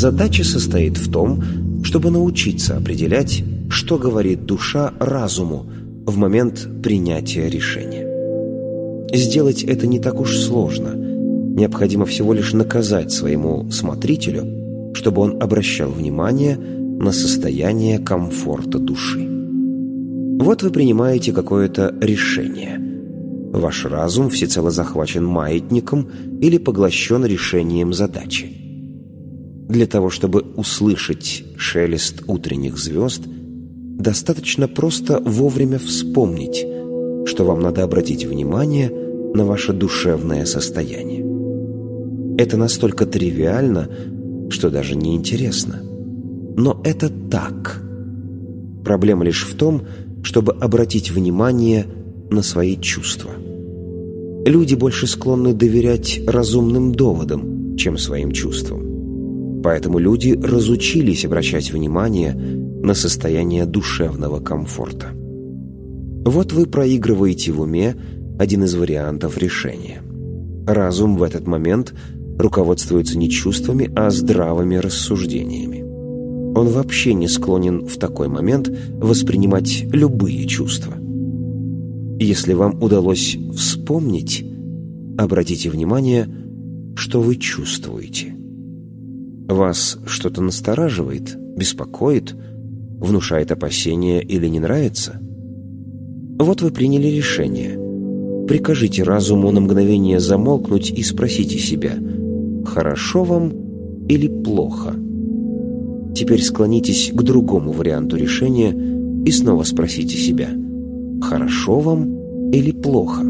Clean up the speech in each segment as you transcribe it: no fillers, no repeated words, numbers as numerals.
Задача состоит в том, чтобы научиться определять, что говорит душа разуму в момент принятия решения. Сделать это не так уж сложно. Необходимо всего лишь наказать своему смотрителю, чтобы он обращал внимание на состояние комфорта души. Вот вы принимаете какое-то решение. Ваш разум всецело захвачен маятником или поглощен решением задачи. Для того, чтобы услышать шелест утренних звезд, достаточно просто вовремя вспомнить, что вам надо обратить внимание на ваше душевное состояние. Это настолько тривиально, что даже не интересно. Но это так. Проблема лишь в том, чтобы обратить внимание на свои чувства. Люди больше склонны доверять разумным доводам, чем своим чувствам. Поэтому люди разучились обращать внимание на состояние душевного комфорта. Вот вы проигрываете в уме один из вариантов решения. Разум в этот момент руководствуется не чувствами, а здравыми рассуждениями. Он вообще не склонен в такой момент воспринимать любые чувства. Если вам удалось вспомнить, обратите внимание, что вы чувствуете. Вас что-то настораживает, беспокоит, внушает опасения или не нравится? Вот вы приняли решение. Прикажите разуму на мгновение замолкнуть и спросите себя, хорошо вам или плохо? Теперь склонитесь к другому варианту решения и снова спросите себя, хорошо вам или плохо?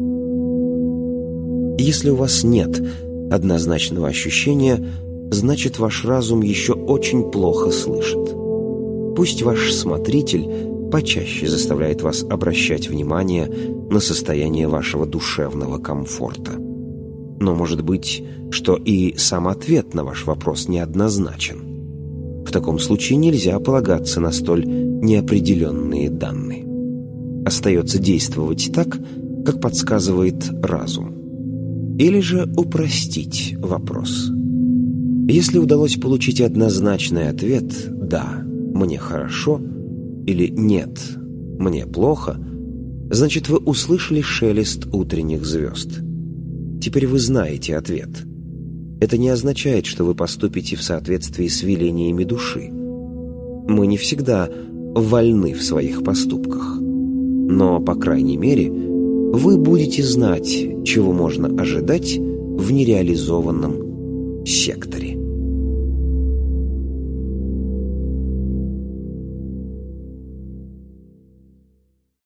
Если у вас нет однозначного ощущения, значит, ваш разум еще очень плохо слышит. Пусть ваш смотритель почаще заставляет вас обращать внимание на состояние вашего душевного комфорта. Но может быть, что и сам ответ на ваш вопрос неоднозначен. В таком случае нельзя полагаться на столь неопределенные данные. Остается действовать так, как подсказывает разум. Или же упростить вопрос. Если удалось получить однозначный ответ «да, мне хорошо» или «нет, мне плохо», значит, вы услышали шелест утренних звезд. Теперь вы знаете ответ. Это не означает, что вы поступите в соответствии с велениями души. Мы не всегда вольны в своих поступках. Но, по крайней мере, вы будете знать, чего можно ожидать в нереализованном секторе.